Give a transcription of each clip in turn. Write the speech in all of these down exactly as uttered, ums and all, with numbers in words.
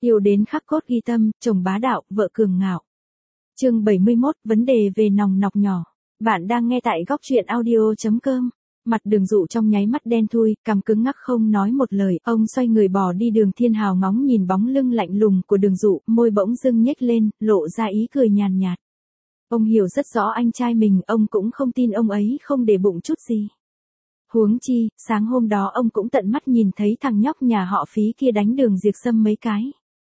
Yêu đến khắc cốt ghi tâm, chồng bá đạo, vợ cường ngạo. Chương bảy mươi mốt, vấn đề về nòng nọc nhỏ. Bạn đang nghe tại góc truyện audio chấm com. Mặt Đường Dụ trong nháy mắt đen thui, cằm cứng ngắc không nói một lời, ông xoay người bỏ đi. Đường Thiên Hào ngóng nhìn bóng lưng lạnh lùng của Đường Dụ, môi bỗng dưng nhếch lên, lộ ra ý cười nhàn nhạt. Ông hiểu rất rõ anh trai mình, ông cũng không tin ông ấy không để bụng chút gì. Huống chi, sáng hôm đó ông cũng tận mắt nhìn thấy thằng nhóc nhà họ Phí kia đánh Đường Diệp Sâm mấy cái.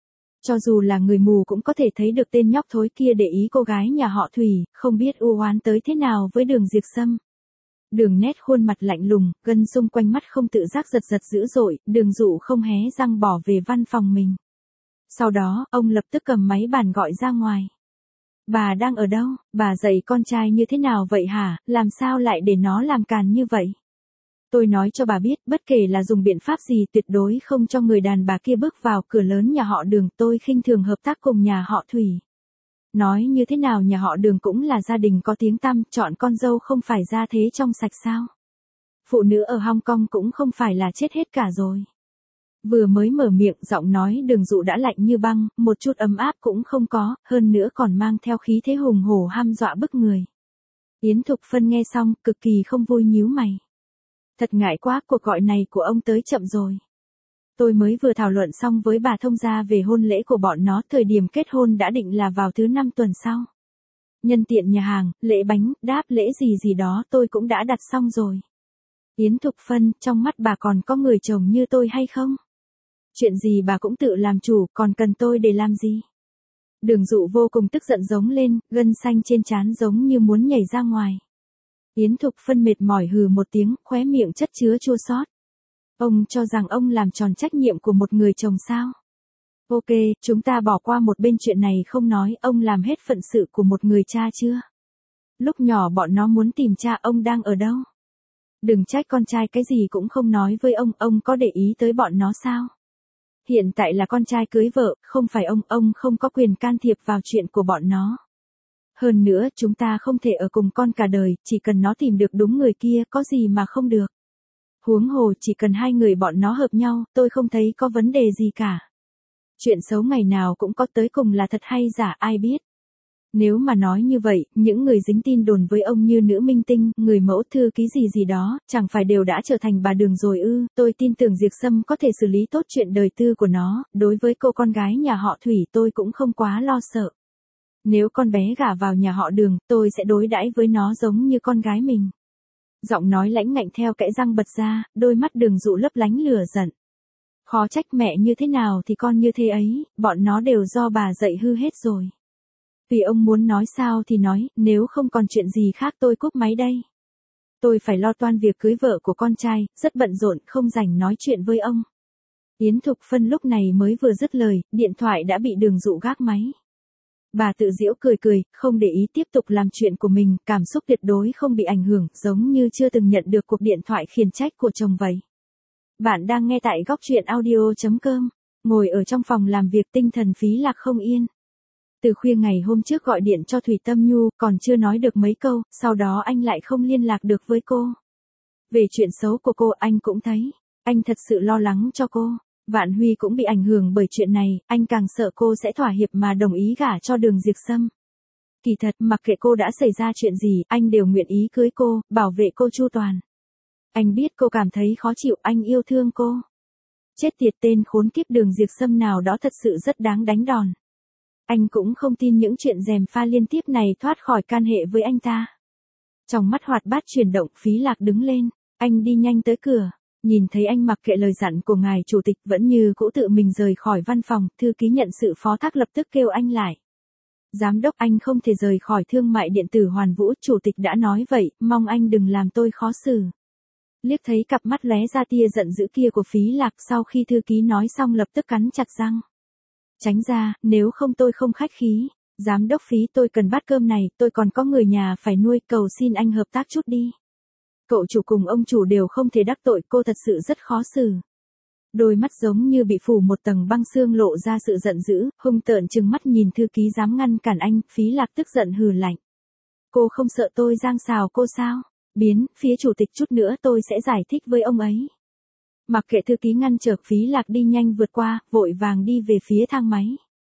Cho dù là người mù cũng có thể thấy được tên nhóc thối kia để ý cô gái nhà họ Thủy, không biết u oán tới thế nào với Đường Diệp Sâm. Đường Nét khuôn mặt lạnh lùng, gân xung quanh mắt không tự giác giật giật dữ dội, Đường Dụ không hé răng bỏ về văn phòng mình. Sau đó, ông lập tức cầm máy bàn gọi ra ngoài. Bà đang ở đâu? Bà dạy con trai như thế nào vậy hả? Làm sao lại để nó làm càn như vậy? Tôi nói cho bà biết, bất kể là dùng biện pháp gì tuyệt đối không cho người đàn bà kia bước vào cửa lớn nhà họ Đường. Tôi khinh thường hợp tác cùng nhà họ Thủy. Nói như thế nào nhà họ Đường cũng là gia đình có tiếng tăm, chọn con dâu không phải ra thế trong sạch sao? Phụ nữ ở Hong Kong cũng không phải là chết hết cả rồi. Vừa mới mở miệng, giọng nói Đường Dụ đã lạnh như băng, một chút ấm áp cũng không có, hơn nữa còn mang theo khí thế hùng hổ hăm dọa bức người. Yến Thục Phân nghe xong, cực kỳ không vui nhíu mày. Thật ngại quá, cuộc gọi này của ông tới chậm rồi. Tôi mới vừa thảo luận xong với bà thông gia về hôn lễ của bọn nó, thời điểm kết hôn đã định là vào thứ năm tuần sau. Nhân tiện nhà hàng, lễ bánh, đáp lễ gì gì đó tôi cũng đã đặt xong rồi. Yến Thục Phân, trong mắt bà còn có người chồng như tôi hay không? Chuyện gì bà cũng tự làm chủ, còn cần tôi để làm gì? Đường Dụ vô cùng tức giận giống lên, gân xanh trên trán giống như muốn nhảy ra ngoài. Yến Thục Phân mệt mỏi hừ một tiếng, khóe miệng chất chứa chua xót. Ông cho rằng ông làm tròn trách nhiệm của một người chồng sao? Ok, chúng ta bỏ qua một bên chuyện này không nói, ông làm hết phận sự của một người cha chưa? Lúc nhỏ bọn nó muốn tìm cha, ông đang ở đâu? Đừng trách con trai cái gì cũng không nói với ông, ông có để ý tới bọn nó sao? Hiện tại là con trai cưới vợ, không phải ông, ông không có quyền can thiệp vào chuyện của bọn nó. Hơn nữa, chúng ta không thể ở cùng con cả đời, chỉ cần nó tìm được đúng người kia, có gì mà không được. Huống hồ, chỉ cần hai người bọn nó hợp nhau, tôi không thấy có vấn đề gì cả. Chuyện xấu ngày nào cũng có, tới cùng là thật hay giả ai biết. Nếu mà nói như vậy, những người dính tin đồn với ông như nữ minh tinh, người mẫu, thư ký gì gì đó, chẳng phải đều đã trở thành bà Đường rồi ư? Tôi tin tưởng Diệp Sâm có thể xử lý tốt chuyện đời tư của nó, đối với cô con gái nhà họ Thủy tôi cũng không quá lo sợ. Nếu con bé gả vào nhà họ Đường, tôi sẽ đối đãi với nó giống như con gái mình. Giọng nói lãnh ngạnh theo kẽ răng bật ra, đôi mắt Đường Dụ lấp lánh lửa giận. Khó trách mẹ như thế nào thì con như thế ấy, bọn nó đều do bà dạy hư hết rồi. Vì ông muốn nói sao thì nói, nếu không còn chuyện gì khác tôi cúp máy đây. Tôi phải lo toan việc cưới vợ của con trai, rất bận rộn, không rảnh nói chuyện với ông. Yến Thục Phân lúc này mới vừa dứt lời, điện thoại đã bị Đường Dụ gác máy. Bà tự giễu cười cười, không để ý tiếp tục làm chuyện của mình, cảm xúc tuyệt đối không bị ảnh hưởng, giống như chưa từng nhận được cuộc điện thoại khiển trách của chồng vậy. Bạn đang nghe tại góc truyện audio chấm com, ngồi ở trong phòng làm việc tinh thần Phí Lạc không yên. Từ khuya ngày hôm trước gọi điện cho Thủy Tâm Nhu, còn chưa nói được mấy câu, sau đó anh lại không liên lạc được với cô. Về chuyện xấu của cô anh cũng thấy, anh thật sự lo lắng cho cô. Vạn Huy cũng bị ảnh hưởng bởi chuyện này, anh càng sợ cô sẽ thỏa hiệp mà đồng ý gả cho Đường Diệp Sâm. Kỳ thật, mặc kệ cô đã xảy ra chuyện gì, anh đều nguyện ý cưới cô, bảo vệ cô chu toàn. Anh biết cô cảm thấy khó chịu, anh yêu thương cô. Chết tiệt, tên khốn kiếp Đường Diệp Sâm nào đó thật sự rất đáng đánh đòn. Anh cũng không tin những chuyện gièm pha liên tiếp này thoát khỏi can hệ với anh ta. Trong mắt hoạt bát chuyển động, Phí Lạc đứng lên, anh đi nhanh tới cửa. Nhìn thấy anh mặc kệ lời dặn của ngài chủ tịch vẫn như cũ tự mình rời khỏi văn phòng, thư ký nhận sự phó thác lập tức kêu anh lại. Giám đốc, anh không thể rời khỏi thương mại điện tử Hoàn Vũ, chủ tịch đã nói vậy, mong anh đừng làm tôi khó xử. Liếc thấy cặp mắt lóe ra tia giận dữ kia của Phí Lạc, sau khi thư ký nói xong lập tức cắn chặt răng. Tránh ra, nếu không tôi không khách khí. Giám đốc Phí, tôi cần bát cơm này, tôi còn có người nhà phải nuôi, cầu xin anh hợp tác chút đi. Cậu chủ cùng ông chủ đều không thể đắc tội, cô thật sự rất khó xử. Đôi mắt giống như bị phủ một tầng băng xương lộ ra sự giận dữ, hung tợn trừng mắt nhìn thư ký dám ngăn cản anh, Phí Lạc tức giận hừ lạnh. Cô không sợ tôi giang xào cô sao? Biến, phía chủ tịch chút nữa tôi sẽ giải thích với ông ấy. Mặc kệ thư ký ngăn trở, Phí Lạc đi nhanh vượt qua, vội vàng đi về phía thang máy.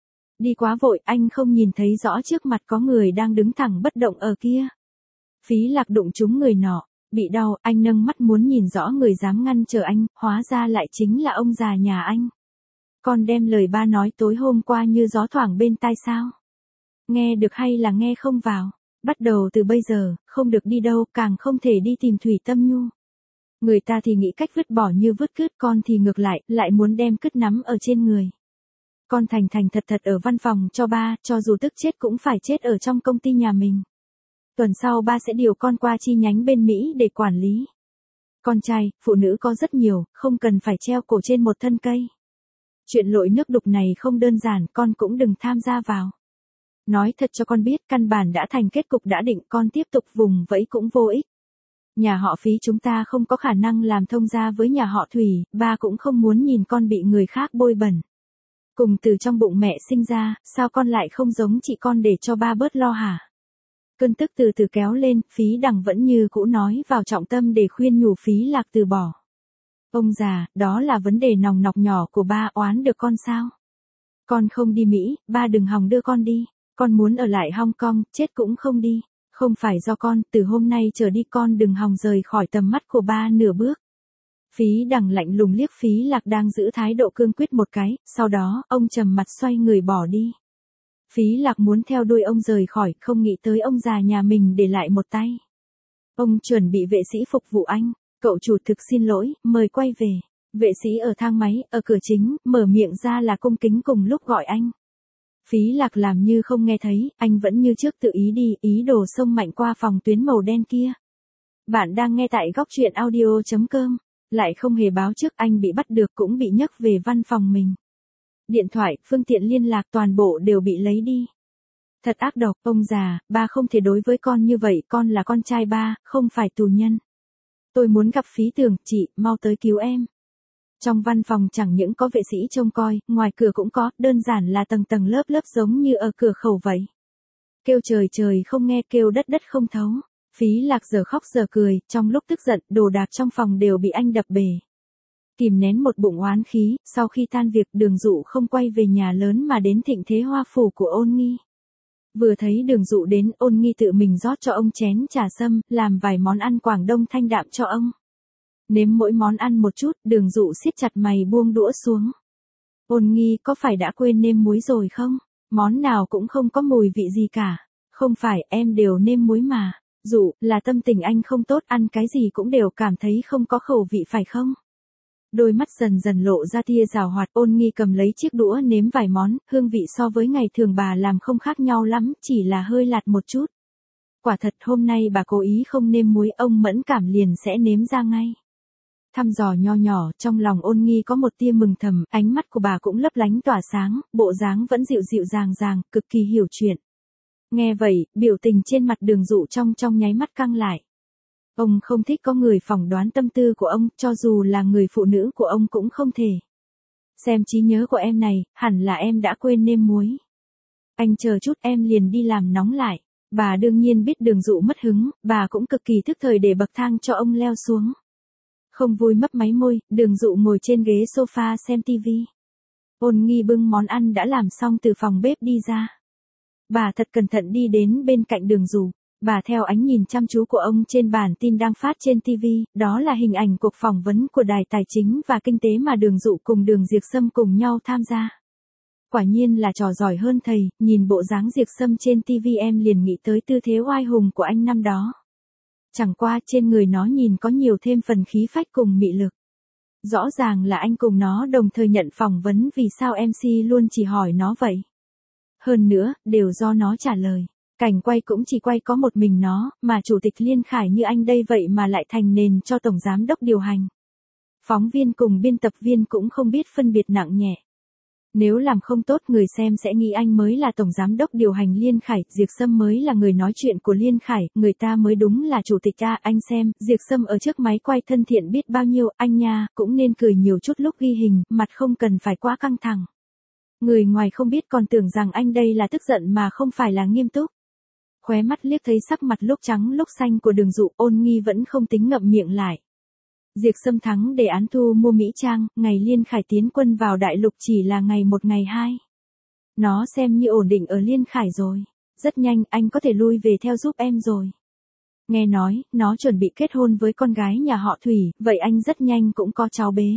Đi quá vội, anh không nhìn thấy rõ trước mặt có người đang đứng thẳng bất động ở kia. Phí Lạc đụng trúng người nọ, bị đau, anh nâng mắt muốn nhìn rõ người dám ngăn trở anh, hóa ra lại chính là ông già nhà anh. Con đem lời ba nói tối hôm qua như gió thoảng bên tai sao? Nghe được hay là nghe không vào? Bắt đầu từ bây giờ, không được đi đâu, càng không thể đi tìm Thủy Tâm Nhu. Người ta thì nghĩ cách vứt bỏ như vứt cứt, con thì ngược lại, lại muốn đem cứt nắm ở trên người. Con thành thành thật thật ở văn phòng cho ba, cho dù tức chết cũng phải chết ở trong công ty nhà mình. Tuần sau ba sẽ điều con qua chi nhánh bên Mỹ để quản lý. Con trai, phụ nữ có rất nhiều, không cần phải treo cổ trên một thân cây. Chuyện lội nước đục này không đơn giản, con cũng đừng tham gia vào. Nói thật cho con biết, căn bản đã thành kết cục đã định, con tiếp tục vùng vẫy cũng vô ích. Nhà họ Phí chúng ta không có khả năng làm thông gia với nhà họ Thủy, ba cũng không muốn nhìn con bị người khác bôi bẩn. Cùng từ trong bụng mẹ sinh ra, sao con lại không giống chị con để cho ba bớt lo hả? Cơn tức từ từ kéo lên, Phí Đằng vẫn như cũ nói vào trọng tâm để khuyên nhủ Phí Lạc từ bỏ. Ông già, đó là vấn đề nòng nọc nhỏ của ba, oán được con sao? Con không đi Mỹ, ba đừng hòng đưa con đi. Con muốn ở lại Hong Kong, chết cũng không đi. Không phải do con, từ hôm nay trở đi con đừng hòng rời khỏi tầm mắt của ba nửa bước. Phí Đằng lạnh lùng liếc Phí Lạc đang giữ thái độ cương quyết một cái, sau đó, ông trầm mặt xoay người bỏ đi. Phí Lạc muốn theo đuôi ông rời khỏi, không nghĩ tới ông già nhà mình để lại một tay. Ông chuẩn bị vệ sĩ phục vụ anh, cậu chủ thực xin lỗi, mời quay về. Vệ sĩ ở thang máy, ở cửa chính, mở miệng ra là cung kính cùng lúc gọi anh. Phí Lạc làm như không nghe thấy, anh vẫn như trước tự ý đi, ý đồ xông mạnh qua phòng tuyến màu đen kia. Bạn đang nghe tại góc truyện audio chấm com, lại không hề báo trước anh bị bắt được cũng bị nhấc về văn phòng mình. Điện thoại, phương tiện liên lạc toàn bộ đều bị lấy đi. Thật ác độc, ông già, ba không thể đối với con như vậy, con là con trai ba, không phải tù nhân. Tôi muốn gặp Phí Tường, chị, mau tới cứu em. Trong văn phòng chẳng những có vệ sĩ trông coi, ngoài cửa cũng có, đơn giản là tầng tầng lớp lớp giống như ở cửa khẩu vậy. Kêu trời trời không nghe, kêu đất đất không thấu. Phí Lạc giờ khóc giờ cười, trong lúc tức giận, đồ đạc trong phòng đều bị anh đập bể. Kìm nén một bụng oán khí, sau khi tan việc Đường Dụ không quay về nhà lớn mà đến Thịnh Thế Hoa phủ của Ôn Nghi. Vừa thấy Đường Dụ đến, Ôn Nghi tự mình rót cho ông chén trà sâm, làm vài món ăn Quảng Đông thanh đạm cho ông. Nếm mỗi món ăn một chút, Đường Dụ siết chặt mày buông đũa xuống. Ôn Nghi, có phải đã quên nêm muối rồi không? Món nào cũng không có mùi vị gì cả. Không phải, em đều nêm muối mà. Dụ, là tâm tình anh không tốt, ăn cái gì cũng đều cảm thấy không có khẩu vị phải không? Đôi mắt dần dần lộ ra tia rào hoạt. Ôn Nghi cầm lấy chiếc đũa nếm vài món, hương vị so với ngày thường bà làm không khác nhau lắm, chỉ là hơi lạt một chút. Quả thật hôm nay bà cố ý không nêm muối, ông Mẫn Cảm liền sẽ nếm ra ngay. Thăm dò nho nhỏ, trong lòng Ôn Nghi có một tia mừng thầm, ánh mắt của bà cũng lấp lánh tỏa sáng, bộ dáng vẫn dịu dịu dàng dàng, cực kỳ hiểu chuyện. Nghe vậy, biểu tình trên mặt Đường Dụ trong trong nháy mắt căng lại. Ông không thích có người phỏng đoán tâm tư của ông, cho dù là người phụ nữ của ông cũng không thể. Xem trí nhớ của em này, hẳn là em đã quên nêm muối. Anh chờ chút, em liền đi làm nóng lại. Bà đương nhiên biết Đường Dụ mất hứng, bà cũng cực kỳ thức thời để bậc thang cho ông leo xuống. Không vui mấp máy môi, Đường Dụ ngồi trên ghế sofa xem tivi. Ôn Nghi bưng món ăn đã làm xong từ phòng bếp đi ra. Bà thật cẩn thận đi đến bên cạnh Đường Dụ. Bà theo ánh nhìn chăm chú của ông trên bản tin đang phát trên tivi, đó là hình ảnh cuộc phỏng vấn của Đài Tài chính và Kinh tế mà Đường Dụ cùng Đường Diệp Sâm cùng nhau tham gia. Quả nhiên là trò giỏi hơn thầy, nhìn bộ dáng Diệp Sâm trên tivi em liền nghĩ tới tư thế oai hùng của anh năm đó. Chẳng qua trên người nó nhìn có nhiều thêm phần khí phách cùng mị lực. Rõ ràng là anh cùng nó đồng thời nhận phỏng vấn, vì sao em xê luôn chỉ hỏi nó vậy? Hơn nữa, đều do nó trả lời. Cảnh quay cũng chỉ quay có một mình nó, mà chủ tịch Liên Khải như anh đây vậy mà lại thành nền cho tổng giám đốc điều hành. Phóng viên cùng biên tập viên cũng không biết phân biệt nặng nhẹ. Nếu làm không tốt người xem sẽ nghĩ anh mới là tổng giám đốc điều hành Liên Khải, Diệp Sâm mới là người nói chuyện của Liên Khải, người ta mới đúng là chủ tịch a. Anh xem, Diệp Sâm ở trước máy quay thân thiện biết bao nhiêu, anh nha, cũng nên cười nhiều chút lúc ghi hình, mặt không cần phải quá căng thẳng. Người ngoài không biết còn tưởng rằng anh đây là tức giận mà không phải là nghiêm túc. Khóe mắt liếc thấy sắc mặt lúc trắng lúc xanh của Đường Dụ, Ôn Nghi vẫn không tính ngậm miệng lại. Diệp Sâm thắng đề án thu mua Mỹ Trang, ngày Liên Khải tiến quân vào đại lục chỉ là ngày một ngày hai. Nó xem như ổn định ở Liên Khải rồi. Rất nhanh anh có thể lui về theo giúp em rồi. Nghe nói, nó chuẩn bị kết hôn với con gái nhà họ Thủy, vậy anh rất nhanh cũng có cháu bế.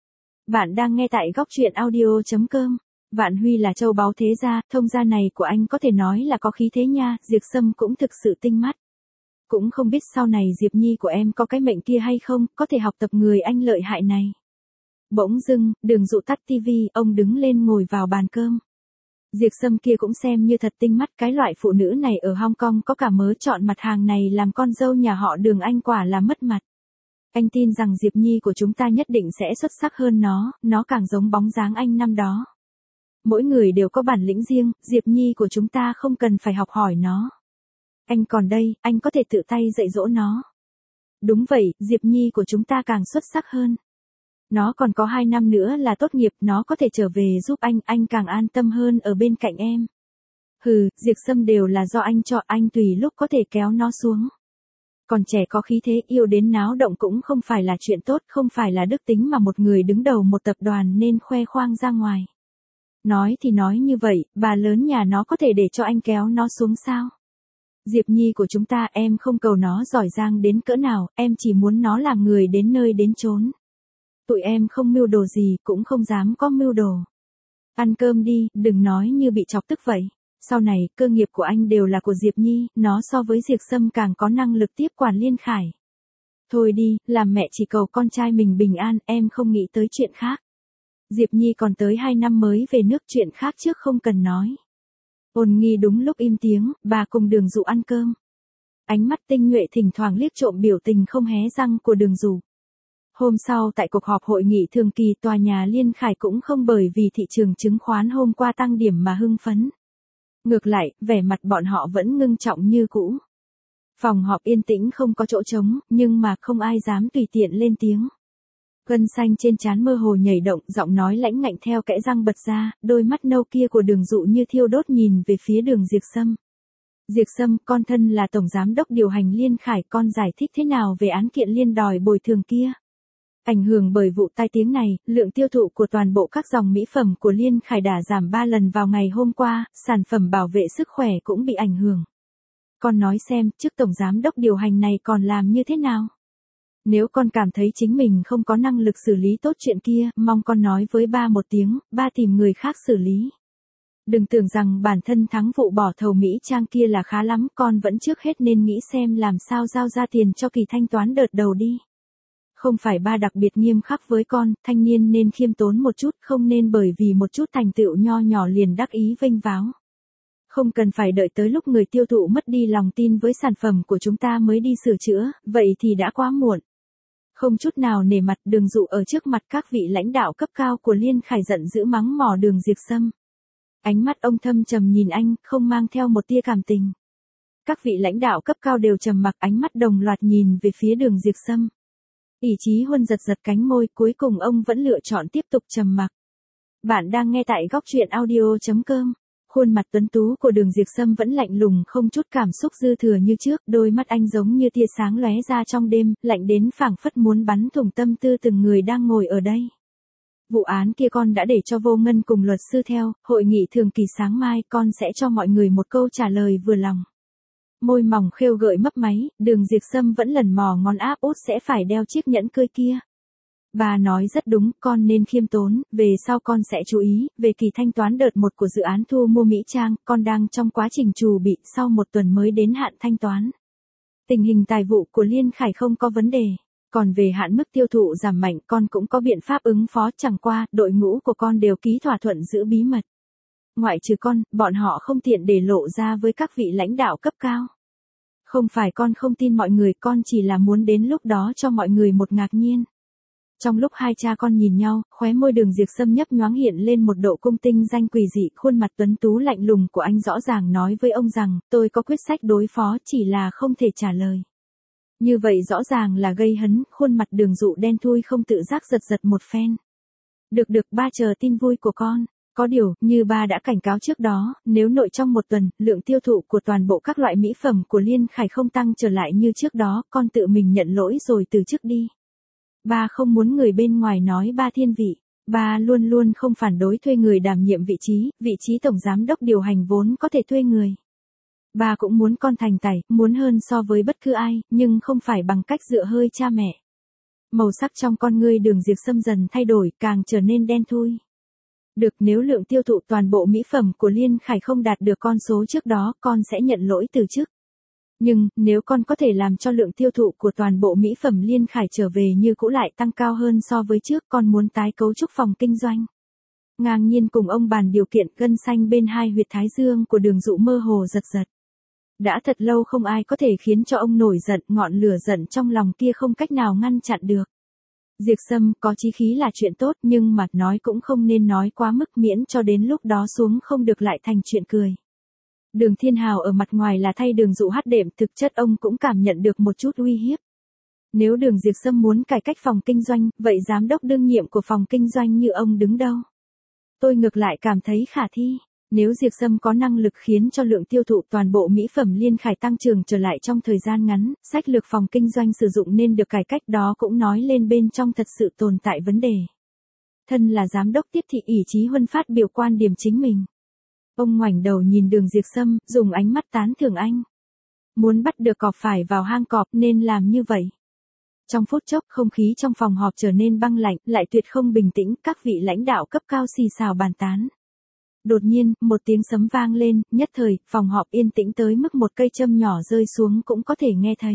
Bạn đang nghe tại góc truyện audio chấm com. Vạn Huy là châu báu thế gia, thông gia này của anh có thể nói là có khí thế nha, Diệp Sâm cũng thực sự tinh mắt. Cũng không biết sau này Diệp Nhi của em có cái mệnh kia hay không, có thể học tập người anh lợi hại này. Bỗng dưng, Đường Dụ tắt tivi, ông đứng lên ngồi vào bàn cơm. Diệp Sâm kia cũng xem như thật tinh mắt, cái loại phụ nữ này ở Hong Kong có cả mớ chọn mặt hàng này làm con dâu nhà họ Đường, anh quả là mất mặt. Anh tin rằng Diệp Nhi của chúng ta nhất định sẽ xuất sắc hơn nó, nó càng giống bóng dáng anh năm đó. Mỗi người đều có bản lĩnh riêng, Diệp Nhi của chúng ta không cần phải học hỏi nó. Anh còn đây, anh có thể tự tay dạy dỗ nó. Đúng vậy, Diệp Nhi của chúng ta càng xuất sắc hơn. Nó còn có hai năm nữa là tốt nghiệp, nó có thể trở về giúp anh, anh càng an tâm hơn ở bên cạnh em. Hừ, Diệp Sâm đều là do anh cho, anh tùy lúc có thể kéo nó xuống. Còn trẻ có khí thế, yêu đến náo động cũng không phải là chuyện tốt, không phải là đức tính mà một người đứng đầu một tập đoàn nên khoe khoang ra ngoài. Nói thì nói như vậy, bà lớn nhà nó có thể để cho anh kéo nó xuống sao? Diệp Nhi của chúng ta, em không cầu nó giỏi giang đến cỡ nào, em chỉ muốn nó làm người đến nơi đến chốn. Tụi em không mưu đồ gì, cũng không dám có mưu đồ. Ăn cơm đi, đừng nói như bị chọc tức vậy. Sau này, cơ nghiệp của anh đều là của Diệp Nhi, nó so với Diệp Sâm càng có năng lực tiếp quản Liên Khải. Thôi đi, làm mẹ chỉ cầu con trai mình bình an, em không nghĩ tới chuyện khác. Diệp Nhi còn tới hai năm mới về nước, chuyện khác trước không cần nói. Ôn Nghi đúng lúc im tiếng, bà cùng Đường Dụ ăn cơm. Ánh mắt tinh nhuệ thỉnh thoảng liếc trộm biểu tình không hé răng của Đường Dụ. Hôm sau tại cuộc họp hội nghị thường kỳ, tòa nhà Liên Khải cũng không bởi vì thị trường chứng khoán hôm qua tăng điểm mà hưng phấn. Ngược lại, vẻ mặt bọn họ vẫn ngưng trọng như cũ. Phòng họp yên tĩnh không có chỗ trống, nhưng mà không ai dám tùy tiện lên tiếng. Gân xanh trên trán mơ hồ nhảy động, giọng nói lãnh ngạnh theo kẽ răng bật ra, đôi mắt nâu kia của Đường Dụ như thiêu đốt nhìn về phía Đường Diệp Sâm. Diệp Sâm, con thân là tổng giám đốc điều hành Liên Khải, con giải thích thế nào về án kiện Liên đòi bồi thường kia? Ảnh hưởng bởi vụ tai tiếng này, lượng tiêu thụ của toàn bộ các dòng mỹ phẩm của Liên Khải đã giảm ba lần vào ngày hôm qua, sản phẩm bảo vệ sức khỏe cũng bị ảnh hưởng. Con nói xem, chức tổng giám đốc điều hành này còn làm như thế nào? Nếu con cảm thấy chính mình không có năng lực xử lý tốt chuyện kia, mong con nói với ba một tiếng, ba tìm người khác xử lý. Đừng tưởng rằng bản thân thắng vụ bỏ thầu Mỹ Trang kia là khá lắm, con vẫn trước hết nên nghĩ xem làm sao giao ra tiền cho kỳ thanh toán đợt đầu đi. Không phải ba đặc biệt nghiêm khắc với con, thanh niên nên khiêm tốn một chút, không nên bởi vì một chút thành tựu nho nhỏ liền đắc ý vênh váo. Không cần phải đợi tới lúc người tiêu thụ mất đi lòng tin với sản phẩm của chúng ta mới đi sửa chữa, vậy thì đã quá muộn. Không chút nào nể mặt, Đường Dụ ở trước mặt các vị lãnh đạo cấp cao của Liên Khải giận dữ mắng mỏ Đường Diệp Sâm. Ánh mắt ông thâm trầm nhìn anh, không mang theo một tia cảm tình. Các vị lãnh đạo cấp cao đều trầm mặc, ánh mắt đồng loạt nhìn về phía Đường Diệp Sâm. Ỷ Chí Huân giật giật cánh môi, cuối cùng ông vẫn lựa chọn tiếp tục trầm mặc. Bạn đang nghe tại góc truyện audio chấm com. Khuôn mặt tuấn tú của Đường Diệp Sâm vẫn lạnh lùng, không chút cảm xúc dư thừa như trước, đôi mắt anh giống như tia sáng lóe ra trong đêm, lạnh đến phảng phất muốn bắn thủng tâm tư từng người đang ngồi ở đây. Vụ án kia con đã để cho Vô Ngân cùng luật sư theo, hội nghị thường kỳ sáng mai con sẽ cho mọi người một câu trả lời vừa lòng. Môi mỏng khêu gợi mấp máy, Đường Diệp Sâm vẫn lần mò ngón áp út sẽ phải đeo chiếc nhẫn cưới kia. Bà nói rất đúng, con nên khiêm tốn, về sau con sẽ chú ý, về kỳ thanh toán đợt một của dự án thu mua Mỹ Trang, con đang trong quá trình chuẩn bị, sau một tuần mới đến hạn thanh toán. Tình hình tài vụ của Liên Khải không có vấn đề, còn về hạn mức tiêu thụ giảm mạnh con cũng có biện pháp ứng phó, chẳng qua, đội ngũ của con đều ký thỏa thuận giữ bí mật. Ngoại trừ con, bọn họ không tiện để lộ ra với các vị lãnh đạo cấp cao. Không phải con không tin mọi người, con chỉ là muốn đến lúc đó cho mọi người một ngạc nhiên. Trong lúc hai cha con nhìn nhau, khóe môi Đường Diệp Sâm nhấp nhoáng hiện lên một độ cung tinh danh quỷ dị, khuôn mặt tuấn tú lạnh lùng của anh rõ ràng nói với ông rằng, tôi có quyết sách đối phó, chỉ là không thể trả lời. Như vậy rõ ràng là gây hấn, khuôn mặt Đường Dụ đen thui không tự giác giật giật một phen. Được được, ba chờ tin vui của con. Có điều, như ba đã cảnh cáo trước đó, nếu nội trong một tuần, lượng tiêu thụ của toàn bộ các loại mỹ phẩm của Liên Khải không tăng trở lại như trước đó, con tự mình nhận lỗi rồi từ chức đi. Ba không muốn người bên ngoài nói ba thiên vị. Ba luôn luôn không phản đối thuê người đảm nhiệm vị trí, vị trí tổng giám đốc điều hành vốn có thể thuê người. Ba cũng muốn con thành tài, muốn hơn so với bất cứ ai, nhưng không phải bằng cách dựa hơi cha mẹ. Màu sắc trong con ngươi Đường Diệp Sâm dần thay đổi, càng trở nên đen thui. Được, nếu lượng tiêu thụ toàn bộ mỹ phẩm của Liên Khải không đạt được con số trước đó, con sẽ nhận lỗi từ chức. Nhưng, nếu con có thể làm cho lượng tiêu thụ của toàn bộ mỹ phẩm Liên Khải trở về như cũ lại tăng cao hơn so với trước, con muốn tái cấu trúc phòng kinh doanh. Ngang nhiên cùng ông bàn điều kiện, gân xanh bên hai huyệt thái dương của Đường Dụ mơ hồ giật giật. Đã thật lâu không ai có thể khiến cho ông nổi giận, ngọn lửa giận trong lòng kia không cách nào ngăn chặn được. Diệp Sâm, có chí khí là chuyện tốt, nhưng mà nói cũng không nên nói quá mức, miễn cho đến lúc đó xuống không được lại thành chuyện cười. Đường Thiên Hào ở mặt ngoài là thay Đường Dụ hát đệm, thực chất ông cũng cảm nhận được một chút uy hiếp. Nếu Đường Diệp Sâm muốn cải cách phòng kinh doanh, vậy giám đốc đương nhiệm của phòng kinh doanh như ông đứng đâu? Tôi ngược lại cảm thấy khả thi. Nếu Diệp Sâm có năng lực khiến cho lượng tiêu thụ toàn bộ mỹ phẩm Liên Khải tăng trưởng trở lại trong thời gian ngắn, sách lược phòng kinh doanh sử dụng nên được cải cách, đó cũng nói lên bên trong thật sự tồn tại vấn đề. Thân là giám đốc tiếp thị, ỷ Chí Huân phát biểu quan điểm chính mình. Ông ngoảnh đầu nhìn Đường Diệp Sâm, dùng ánh mắt tán thưởng anh. Muốn bắt được cọp phải vào hang cọp nên làm như vậy. Trong phút chốc, không khí trong phòng họp trở nên băng lạnh, lại tuyệt không bình tĩnh, các vị lãnh đạo cấp cao xì xào bàn tán. Đột nhiên, một tiếng sấm vang lên, nhất thời, phòng họp yên tĩnh tới mức một cây châm nhỏ rơi xuống cũng có thể nghe thấy.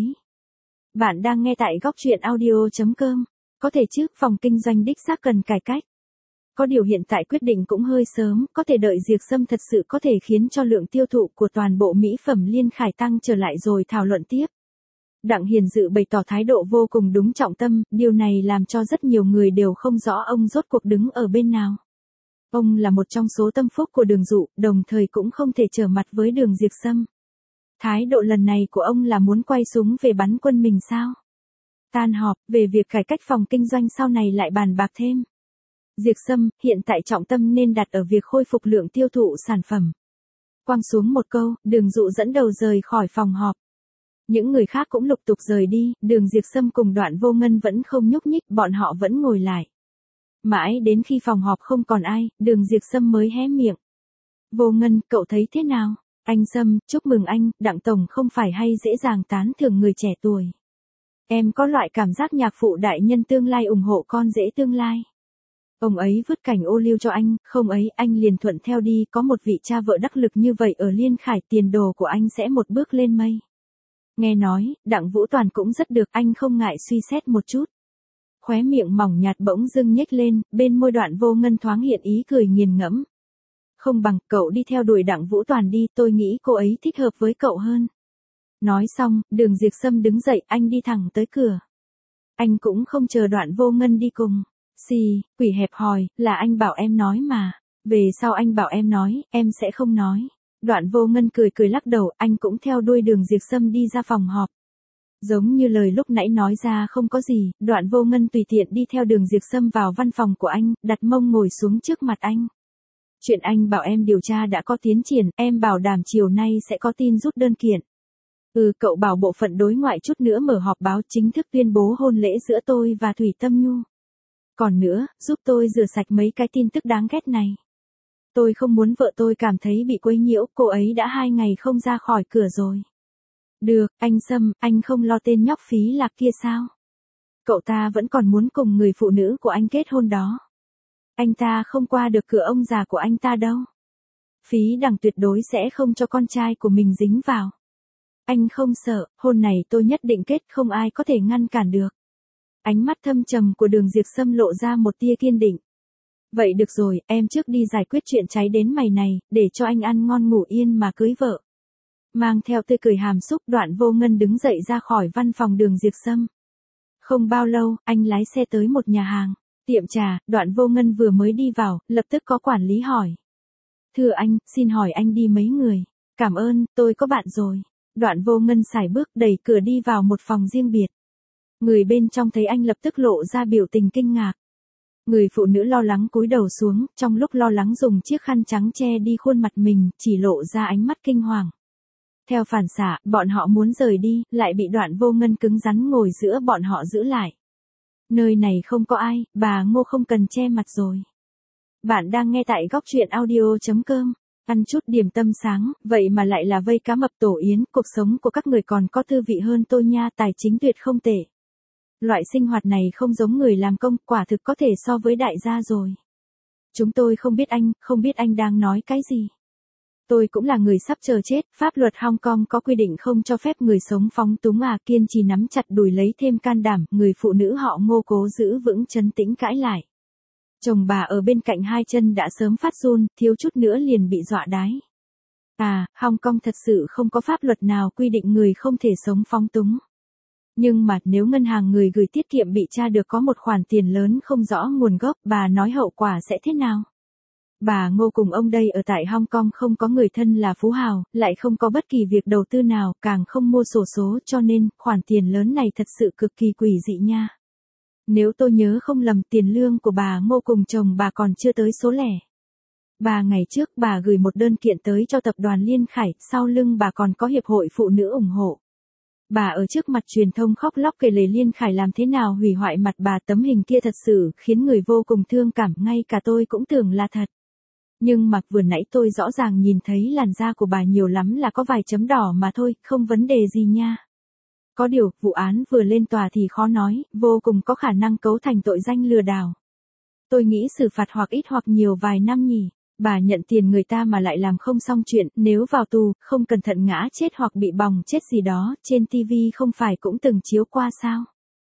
Bạn đang nghe tại góc truyện audio chấm com. Có thể chứ, phòng kinh doanh đích xác cần cải cách. Có điều hiện tại quyết định cũng hơi sớm, có thể đợi Diệp Sâm thật sự có thể khiến cho lượng tiêu thụ của toàn bộ mỹ phẩm Liên Khải tăng trở lại rồi thảo luận tiếp. Đặng Hiền Dự bày tỏ thái độ vô cùng đúng trọng tâm, điều này làm cho rất nhiều người đều không rõ ông rốt cuộc đứng ở bên nào. Ông là một trong số tâm phúc của Đường Dụ, đồng thời cũng không thể trở mặt với Đường Diệp Sâm. Thái độ lần này của ông là muốn quay súng về bắn quân mình sao? Tan họp, về việc cải cách phòng kinh doanh sau này lại bàn bạc thêm. Diệp Sâm, hiện tại trọng tâm nên đặt ở việc khôi phục lượng tiêu thụ sản phẩm. Quăng xuống một câu, Đường Dụ dẫn đầu rời khỏi phòng họp. Những người khác cũng lục tục rời đi, Đường Diệp Sâm cùng Đoạn Vô Ngân vẫn không nhúc nhích, bọn họ vẫn ngồi lại. Mãi đến khi phòng họp không còn ai, Đường Diệp Sâm mới hé miệng. Vô Ngân, cậu thấy thế nào? Anh Sâm, chúc mừng anh, Đặng Tổng không phải hay dễ dàng tán thưởng người trẻ tuổi. Em có loại cảm giác nhạc phụ đại nhân tương lai ủng hộ con rể tương lai. Ông ấy vứt cảnh ô liu cho anh, không ấy anh liền thuận theo đi, có một vị cha vợ đắc lực như vậy ở Liên Khải, tiền đồ của anh sẽ một bước lên mây. Nghe nói, Đặng Vũ Toàn cũng rất được, anh không ngại suy xét một chút. Khóe miệng mỏng nhạt bỗng dưng nhếch lên, bên môi Đoạn Vô Ngân thoáng hiện ý cười nghiền ngẫm. Không bằng, cậu đi theo đuổi Đặng Vũ Toàn đi, tôi nghĩ cô ấy thích hợp với cậu hơn. Nói xong, Đường Diệp Sâm đứng dậy, anh đi thẳng tới cửa. Anh cũng không chờ Đoạn Vô Ngân đi cùng. Xì, quỷ hẹp hòi, là anh bảo em nói mà. Về sau anh bảo em nói, em sẽ không nói. Đoạn Vô Ngân cười cười lắc đầu, anh cũng theo đuôi Đường Diệp Sâm đi ra phòng họp. Giống như lời lúc nãy nói ra không có gì, Đoạn Vô Ngân tùy tiện đi theo Đường Diệp Sâm vào văn phòng của anh, đặt mông ngồi xuống trước mặt anh. Chuyện anh bảo em điều tra đã có tiến triển, em bảo đảm chiều nay sẽ có tin rút đơn kiện. Ừ, cậu bảo bộ phận đối ngoại chút nữa mở họp báo chính thức tuyên bố hôn lễ giữa tôi và Thủy Tâm Nhu. Còn nữa, giúp tôi rửa sạch mấy cái tin tức đáng ghét này. Tôi không muốn vợ tôi cảm thấy bị quấy nhiễu, cô ấy đã hai ngày không ra khỏi cửa rồi. Được, anh Sâm, anh không lo tên nhóc Phí Lạc kia sao? Cậu ta vẫn còn muốn cùng người phụ nữ của anh kết hôn đó. Anh ta không qua được cửa ông già của anh ta đâu. Phí Đằng tuyệt đối sẽ không cho con trai của mình dính vào. Anh không sợ, hôn này tôi nhất định kết, không ai có thể ngăn cản được. Ánh mắt thâm trầm của Đường Diệp Sâm lộ ra một tia kiên định. Vậy được rồi, em trước đi giải quyết chuyện cháy đến mày này, để cho anh ăn ngon ngủ yên mà cưới vợ. Mang theo tươi cười hàm xúc, Đoạn Vô Ngân đứng dậy ra khỏi văn phòng Đường Diệp Sâm. Không bao lâu, anh lái xe tới một nhà hàng, tiệm trà, Đoạn Vô Ngân vừa mới đi vào, lập tức có quản lý hỏi. Thưa anh, xin hỏi anh đi mấy người? Cảm ơn, tôi có bạn rồi. Đoạn Vô Ngân sải bước đẩy cửa đi vào một phòng riêng biệt. Người bên trong thấy anh lập tức lộ ra biểu tình kinh ngạc. Người phụ nữ lo lắng cúi đầu xuống, trong lúc lo lắng dùng chiếc khăn trắng che đi khuôn mặt mình, chỉ lộ ra ánh mắt kinh hoàng. Theo phản xạ, bọn họ muốn rời đi, lại bị Đoạn Vô Ngân cứng rắn ngồi giữa bọn họ giữ lại. Nơi này không có ai, bà Ngô không cần che mặt rồi. Bạn đang nghe tại góc truyện audio.com. Ăn chút điểm tâm sáng, vậy mà lại là vây cá mập tổ yến, cuộc sống của các người còn có tư vị hơn tôi nha, tài chính tuyệt không tệ. Loại sinh hoạt này không giống người làm công, quả thực có thể so với đại gia rồi. Chúng tôi không biết anh, không biết anh đang nói cái gì. Tôi cũng là người sắp chờ chết, pháp luật Hong Kong có quy định không cho phép người sống phóng túng à, kiên trì nắm chặt đùi lấy thêm can đảm, người phụ nữ họ Ngô cố giữ vững trấn tĩnh cãi lại. Chồng bà ở bên cạnh hai chân đã sớm phát run, thiếu chút nữa liền bị dọa đái. À, Hong Kong thật sự không có pháp luật nào quy định người không thể sống phóng túng. Nhưng mà nếu ngân hàng người gửi tiết kiệm bị tra được có một khoản tiền lớn không rõ nguồn gốc, bà nói hậu quả sẽ thế nào? Bà Ngô cùng ông đây ở tại Hong Kong không có người thân là phú hào, lại không có bất kỳ việc đầu tư nào, càng không mua xổ số, cho nên khoản tiền lớn này thật sự cực kỳ quỷ dị nha. Nếu tôi nhớ không lầm, tiền lương của bà Ngô cùng chồng bà còn chưa tới số lẻ. Ba ngày trước bà gửi một đơn kiện tới cho tập đoàn Liên Khải, sau lưng bà còn có hiệp hội phụ nữ ủng hộ. Bà ở trước mặt truyền thông khóc lóc kể lể Liên Khải làm thế nào hủy hoại mặt bà, tấm hình kia thật sự khiến người vô cùng thương cảm, ngay cả tôi cũng tưởng là thật. Nhưng mà vừa nãy tôi rõ ràng nhìn thấy làn da của bà nhiều lắm là có vài chấm đỏ mà thôi, không vấn đề gì nha. Có điều, vụ án vừa lên tòa thì khó nói, vô cùng có khả năng cấu thành tội danh lừa đảo. Tôi nghĩ xử phạt hoặc ít hoặc nhiều vài năm nhỉ. Bà nhận tiền người ta mà lại làm không xong chuyện, nếu vào tù, không cẩn thận ngã chết hoặc bị bỏng chết gì đó, trên ti vi không phải cũng từng chiếu qua sao?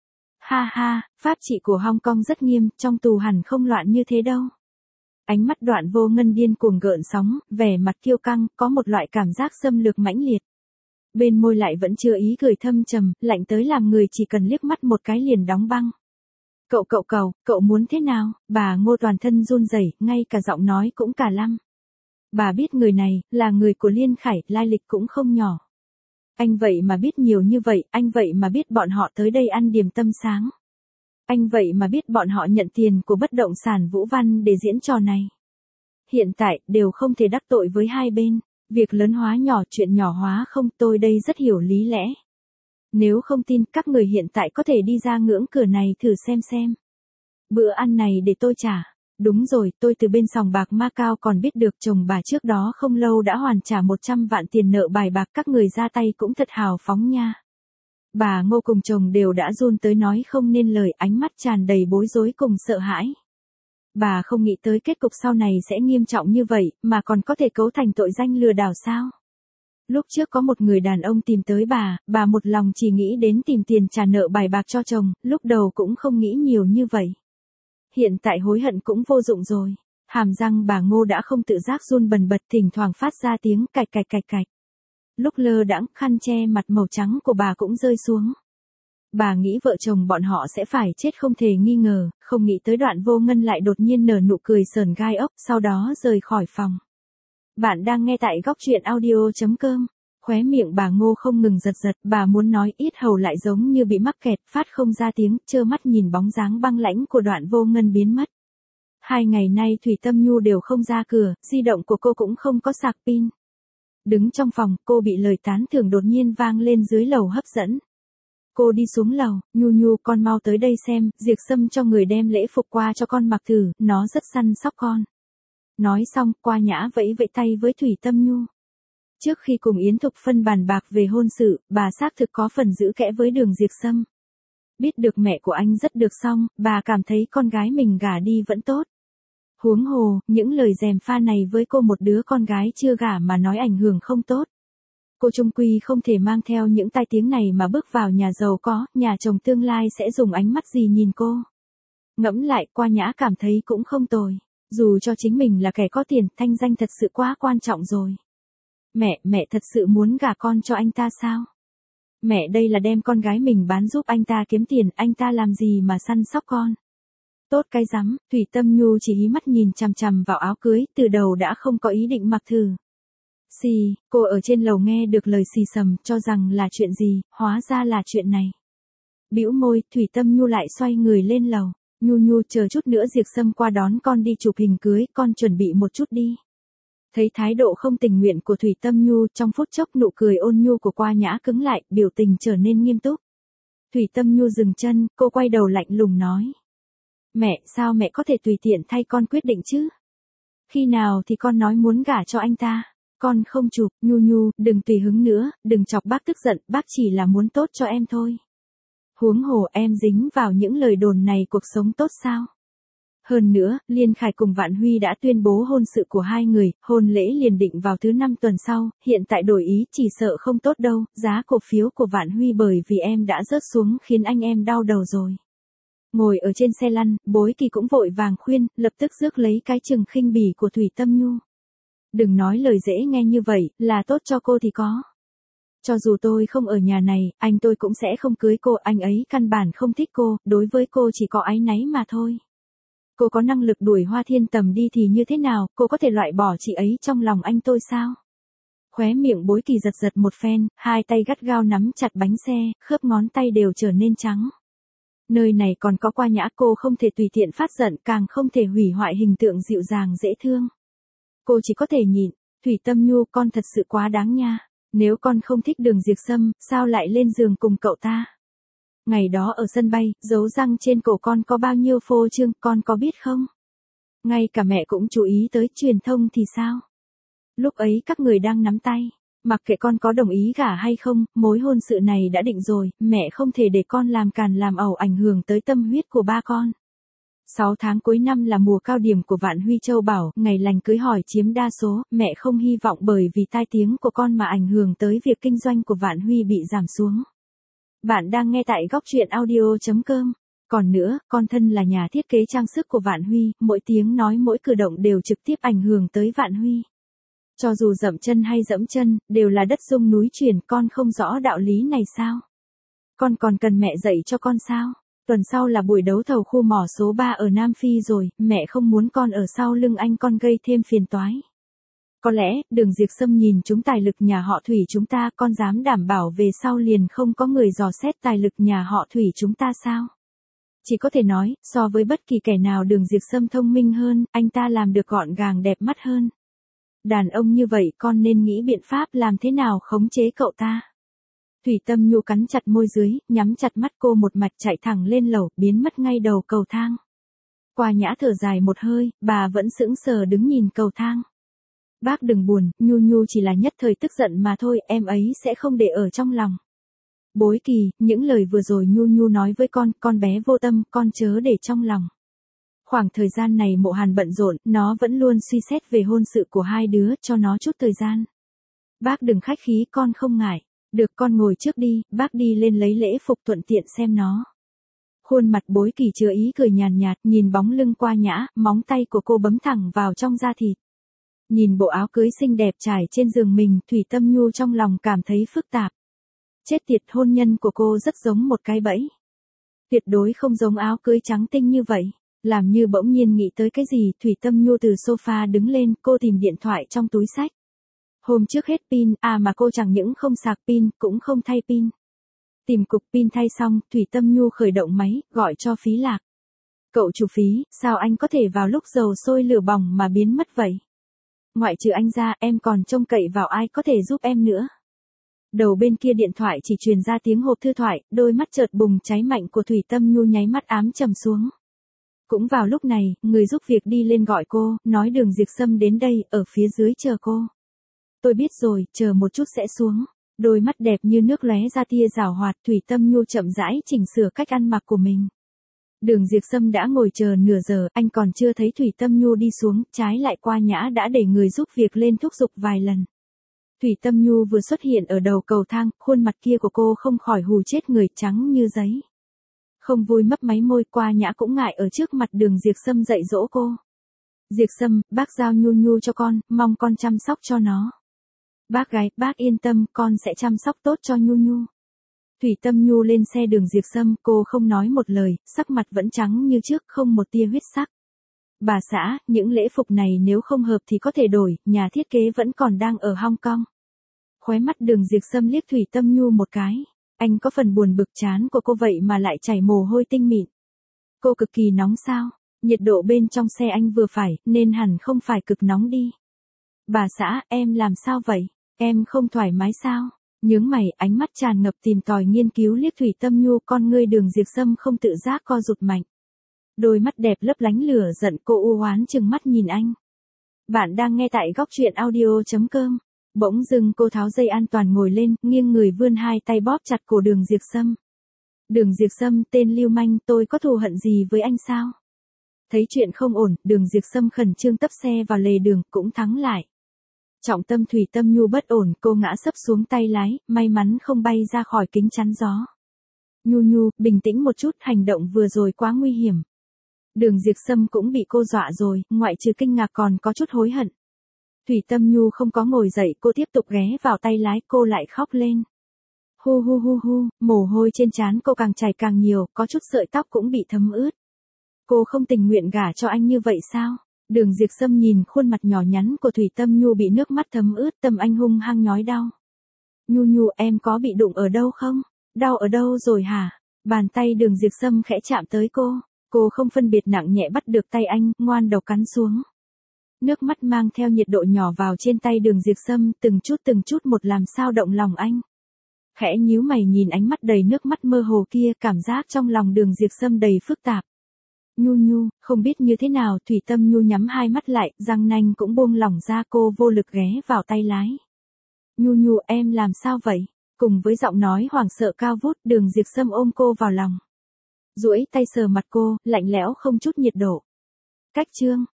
Ha ha, pháp trị của Hong Kong rất nghiêm, trong tù hẳn không loạn như thế đâu. Ánh mắt Đoạn Vô Ngân điên cuồng gợn sóng, vẻ mặt kiêu căng, có một loại cảm giác xâm lược mãnh liệt. Bên môi lại vẫn chưa ý cười thâm trầm, lạnh tới làm người chỉ cần liếc mắt một cái liền đóng băng. Cậu cậu cậu, cậu muốn thế nào? Bà Ngô toàn thân run rẩy, ngay cả giọng nói cũng cả lăm. Bà biết người này, là người của Liên Khải, lai lịch cũng không nhỏ. Anh vậy mà biết nhiều như vậy, anh vậy mà biết bọn họ tới đây ăn điểm tâm sáng. Anh vậy mà biết bọn họ nhận tiền của bất động sản Vũ Văn để diễn trò này. Hiện tại, đều không thể đắc tội với hai bên. Việc lớn hóa nhỏ, chuyện nhỏ hóa không, tôi đây rất hiểu lý lẽ. Nếu không tin, các người hiện tại có thể đi ra ngưỡng cửa này thử xem xem. Bữa ăn này để tôi trả. Đúng rồi, tôi từ bên sòng bạc Macau còn biết được chồng bà trước đó không lâu đã hoàn trả một trăm vạn tiền nợ bài bạc, các người ra tay cũng thật hào phóng nha. Bà Ngô cùng chồng đều đã run tới nói không nên lời, ánh mắt tràn đầy bối rối cùng sợ hãi. Bà không nghĩ tới kết cục sau này sẽ nghiêm trọng như vậy, mà còn có thể cấu thành tội danh lừa đảo sao? Lúc trước có một người đàn ông tìm tới bà, bà một lòng chỉ nghĩ đến tìm tiền trả nợ bài bạc cho chồng, lúc đầu cũng không nghĩ nhiều như vậy. Hiện tại hối hận cũng vô dụng rồi. Hàm răng bà Ngô đã không tự giác run bần bật, thỉnh thoảng phát ra tiếng cạch cạch cạch cạch. Lúc lơ đãng, khăn che mặt màu trắng của bà cũng rơi xuống. Bà nghĩ vợ chồng bọn họ sẽ phải chết không thể nghi ngờ, không nghĩ tới Đoạn Vô Ngân lại đột nhiên nở nụ cười sờn gai ốc, sau đó rời khỏi phòng. Bạn đang nghe tại góc truyện audio.com. Khóe miệng bà Ngô không ngừng giật giật, bà muốn nói yết hầu lại giống như bị mắc kẹt, phát không ra tiếng, trơ mắt nhìn bóng dáng băng lãnh của Đoạn Vô Ngân biến mất. Hai ngày nay Thủy Tâm Nhu đều không ra cửa, di động của cô cũng không có sạc pin. Đứng trong phòng, cô bị lời tán thưởng đột nhiên vang lên dưới lầu hấp dẫn. Cô đi xuống lầu, Nhu Nhu con mau tới đây xem, Diệp Sâm cho người đem lễ phục qua cho con mặc thử, nó rất săn sóc con. Nói xong, Qua Nhã vẫy vẫy tay với Thủy Tâm Nhu. Trước khi cùng Yến Thục Phân bàn bạc về hôn sự, bà xác thực có phần giữ kẽ với Đường Diệp Sâm. Biết được mẹ của anh rất được xong, bà cảm thấy con gái mình gả đi vẫn tốt. Huống hồ, những lời gièm pha này với cô một đứa con gái chưa gả mà nói ảnh hưởng không tốt. Cô trung quy không thể mang theo những tai tiếng này mà bước vào nhà giàu có, nhà chồng tương lai sẽ dùng ánh mắt gì nhìn cô. Ngẫm lại, Qua Nhã cảm thấy cũng không tồi. Dù cho chính mình là kẻ có tiền, thanh danh thật sự quá quan trọng rồi. Mẹ, mẹ thật sự muốn gả con cho anh ta sao? Mẹ đây là đem con gái mình bán giúp anh ta kiếm tiền, anh ta làm gì mà săn sóc con? Tốt cái rắm, Thủy Tâm Nhu chỉ hí mắt nhìn chằm chằm vào áo cưới, từ đầu đã không có ý định mặc thử. Xì, cô ở trên lầu nghe được lời xì sầm, cho rằng là chuyện gì, hóa ra là chuyện này. Bĩu môi, Thủy Tâm Nhu lại xoay người lên lầu. Nhu Nhu chờ chút nữa Diệp Sâm qua đón con đi chụp hình cưới, con chuẩn bị một chút đi. Thấy thái độ không tình nguyện của Thủy Tâm Nhu, trong phút chốc nụ cười ôn nhu của Qua Nhã cứng lại, biểu tình trở nên nghiêm túc. Thủy Tâm Nhu dừng chân, cô quay đầu lạnh lùng nói. Mẹ, sao mẹ có thể tùy tiện thay con quyết định chứ? Khi nào thì con nói muốn gả cho anh ta? Con không chụp, Nhu Nhu, đừng tùy hứng nữa, đừng chọc bác tức giận, bác chỉ là muốn tốt cho em thôi. Huống hồ em dính vào những lời đồn này cuộc sống tốt sao? Hơn nữa, Liên Khải cùng Vạn Huy đã tuyên bố hôn sự của hai người, hôn lễ liền định vào thứ năm tuần sau, hiện tại đổi ý chỉ sợ không tốt đâu, giá cổ phiếu của Vạn Huy bởi vì em đã rớt xuống khiến anh em đau đầu rồi. Ngồi ở trên xe lăn, Bối Kỳ cũng vội vàng khuyên, lập tức rước lấy cái chừng khinh bỉ của Thủy Tâm Nhu. Đừng nói lời dễ nghe như vậy, là tốt cho cô thì có. Cho dù tôi không ở nhà này, anh tôi cũng sẽ không cưới cô, anh ấy căn bản không thích cô, đối với cô chỉ có áy náy mà thôi. Cô có năng lực đuổi Hoa Thiên Tầm đi thì như thế nào, cô có thể loại bỏ chị ấy trong lòng anh tôi sao? Khóe miệng Bối Kỳ giật giật một phen, hai tay gắt gao nắm chặt bánh xe, khớp ngón tay đều trở nên trắng. Nơi này còn có Qua Nhã, cô không thể tùy tiện phát giận, càng không thể hủy hoại hình tượng dịu dàng dễ thương. Cô chỉ có thể nhịn. Thủy Tâm Nhu, con thật sự quá đáng nha. Nếu con không thích Đường Diệp Sâm, sao lại lên giường cùng cậu ta? Ngày đó ở sân bay, dấu răng trên cổ con có bao nhiêu phô trương, con có biết không? Ngay cả mẹ cũng chú ý tới truyền thông thì sao? Lúc ấy các người đang nắm tay. Mặc kệ con có đồng ý gả hay không, mối hôn sự này đã định rồi, mẹ không thể để con làm càn làm ẩu ảnh hưởng tới tâm huyết của ba con. Sáu tháng cuối năm là mùa cao điểm của Vạn Huy Châu Bảo, ngày lành cưới hỏi chiếm đa số, mẹ không hy vọng bởi vì tai tiếng của con mà ảnh hưởng tới việc kinh doanh của Vạn Huy bị giảm xuống. Bạn đang nghe tại góc truyện audio chấm com. Còn nữa, con thân là nhà thiết kế trang sức của Vạn Huy, mỗi tiếng nói mỗi cử động đều trực tiếp ảnh hưởng tới Vạn Huy. Cho dù dậm chân hay dẫm chân, đều là đất rung núi chuyển, con không rõ đạo lý này sao? Con còn cần mẹ dạy cho con sao? Tuần sau là buổi đấu thầu khu mỏ số ba ở Nam Phi rồi, mẹ không muốn con ở sau lưng anh con gây thêm phiền toái. Có lẽ, Đường Diệp Sâm nhìn chúng tài lực nhà họ Thủy chúng ta, con dám đảm bảo về sau liền không có người dò xét tài lực nhà họ Thủy chúng ta sao? Chỉ có thể nói, so với bất kỳ kẻ nào Đường Diệp Sâm thông minh hơn, anh ta làm được gọn gàng đẹp mắt hơn. Đàn ông như vậy con nên nghĩ biện pháp làm thế nào khống chế cậu ta. Thủy Tâm Nhu cắn chặt môi dưới, nhắm chặt mắt, cô một mạch chạy thẳng lên lầu, biến mất ngay đầu cầu thang. Qua Nhã thở dài một hơi, bà vẫn sững sờ đứng nhìn cầu thang. Bác đừng buồn, Nhu Nhu chỉ là nhất thời tức giận mà thôi, em ấy sẽ không để ở trong lòng. Bối Kỳ, những lời vừa rồi Nhu Nhu nói với con, con bé vô tâm, con chớ để trong lòng. Khoảng thời gian này Mộ Hàn bận rộn, nó vẫn luôn suy xét về hôn sự của hai đứa, cho nó chút thời gian. Bác đừng khách khí, con không ngại. Được, con ngồi trước đi, bác đi lên lấy lễ phục thuận tiện xem nó. Khuôn mặt Bối Kỳ chứa ý cười nhàn nhạt, nhìn bóng lưng Qua Nhã, móng tay của cô bấm thẳng vào trong da thịt. Nhìn bộ áo cưới xinh đẹp trải trên giường mình, Thủy Tâm Nhu trong lòng cảm thấy phức tạp. Chết tiệt, hôn nhân của cô rất giống một cái bẫy. Tuyệt đối không giống áo cưới trắng tinh như vậy. Làm như bỗng nhiên nghĩ tới cái gì, Thủy Tâm Nhu từ sofa đứng lên, cô tìm điện thoại trong túi xách. Hôm trước hết pin, à mà cô chẳng những không sạc pin, cũng không thay pin. Tìm cục pin thay xong, Thủy Tâm Nhu khởi động máy, gọi cho Phí Lạc. Cậu chủ Phí, sao anh có thể vào lúc dầu sôi lửa bỏng mà biến mất vậy? Ngoại trừ anh ra, em còn trông cậy vào ai có thể giúp em nữa? Đầu bên kia điện thoại chỉ truyền ra tiếng hộp thư thoại, đôi mắt chợt bùng cháy mạnh của Thủy Tâm Nhu nháy mắt ám trầm xuống. Cũng vào lúc này, người giúp việc đi lên gọi cô, nói Đường Diệp Sâm đến đây, ở phía dưới chờ cô. Tôi biết rồi, chờ một chút sẽ xuống. Đôi mắt đẹp như nước lóe ra tia rảo hoạt, Thủy Tâm Nhu chậm rãi chỉnh sửa cách ăn mặc của mình. Đường Diệp Sâm đã ngồi chờ nửa giờ, anh còn chưa thấy Thủy Tâm Nhu đi xuống, trái lại Qua Nhã đã để người giúp việc lên thúc giục vài lần. Thủy Tâm Nhu vừa xuất hiện ở đầu cầu thang, khuôn mặt kia của cô không khỏi hù chết người, trắng như giấy. Không vui mấp máy môi, Qua Nhã cũng ngại ở trước mặt Đường Diệp Sâm dạy dỗ cô. Diệp Sâm, bác giao Nhu Nhu cho con, mong con chăm sóc cho nó. Bác gái, bác yên tâm, con sẽ chăm sóc tốt cho Nhu Nhu. Thủy Tâm Nhu lên xe Đường Diệp Sâm, cô không nói một lời, sắc mặt vẫn trắng như trước, không một tia huyết sắc. Bà xã, những lễ phục này nếu không hợp thì có thể đổi, nhà thiết kế vẫn còn đang ở Hong Kong. Khóe mắt Đường Diệp Sâm liếc Thủy Tâm Nhu một cái. Anh có phần buồn bực chán của cô vậy mà lại chảy mồ hôi tinh mịn. Cô cực kỳ nóng sao? Nhiệt độ bên trong xe anh vừa phải, nên hẳn không phải cực nóng đi. Bà xã, em làm sao vậy? Em không thoải mái sao? Nhướng mày, ánh mắt tràn ngập tìm tòi nghiên cứu liếc Thủy Tâm Nhu, con ngươi Đường Diệp Sâm không tự giác co rụt mạnh. Đôi mắt đẹp lấp lánh lửa giận, cô u oán trừng mắt nhìn anh. Bạn đang nghe tại góc truyện audio.com. Bỗng dưng cô tháo dây an toàn ngồi lên, nghiêng người vươn hai tay bóp chặt cổ Đường Diệp Sâm. Đường Diệp Sâm, tên lưu manh, tôi có thù hận gì với anh sao? Thấy chuyện không ổn, Đường Diệp Sâm khẩn trương tấp xe vào lề đường, cũng thắng lại. Trọng tâm Thủy Tâm Nhu bất ổn, cô ngã sấp xuống tay lái, may mắn không bay ra khỏi kính chắn gió. Nhu Nhu, bình tĩnh một chút, hành động vừa rồi quá nguy hiểm. Đường Diệp Sâm cũng bị cô dọa rồi, ngoại trừ kinh ngạc còn có chút hối hận. Thủy Tâm Nhu không có ngồi dậy, cô tiếp tục ghé vào tay lái, cô lại khóc lên. Hu hu hu hu, mồ hôi trên trán cô càng chảy càng nhiều, có chút sợi tóc cũng bị thấm ướt. Cô không tình nguyện gả cho anh như vậy sao? Đường Diệp Sâm nhìn khuôn mặt nhỏ nhắn của Thủy Tâm Nhu bị nước mắt thấm ướt, tâm anh hung hăng nhói đau. Nhu Nhu, em có bị đụng ở đâu không? Đau ở đâu rồi hả? Bàn tay Đường Diệp Sâm khẽ chạm tới cô. Cô không phân biệt nặng nhẹ bắt được tay anh, ngoan đầu cắn xuống. Nước mắt mang theo nhiệt độ nhỏ vào trên tay Đường Diệp Sâm, từng chút từng chút một làm sao động lòng anh. Khẽ nhíu mày nhìn ánh mắt đầy nước mắt mơ hồ kia, cảm giác trong lòng Đường Diệp Sâm đầy phức tạp. Nhu Nhu, không biết như thế nào, Thủy Tâm Nhu nhắm hai mắt lại, răng nanh cũng buông lỏng ra, cô vô lực ghé vào tay lái. Nhu Nhu, em làm sao vậy? Cùng với giọng nói hoảng sợ cao vút, Đường Diệp Sâm ôm cô vào lòng. Duỗi tay sờ mặt cô, lạnh lẽo không chút nhiệt độ. Cách chương.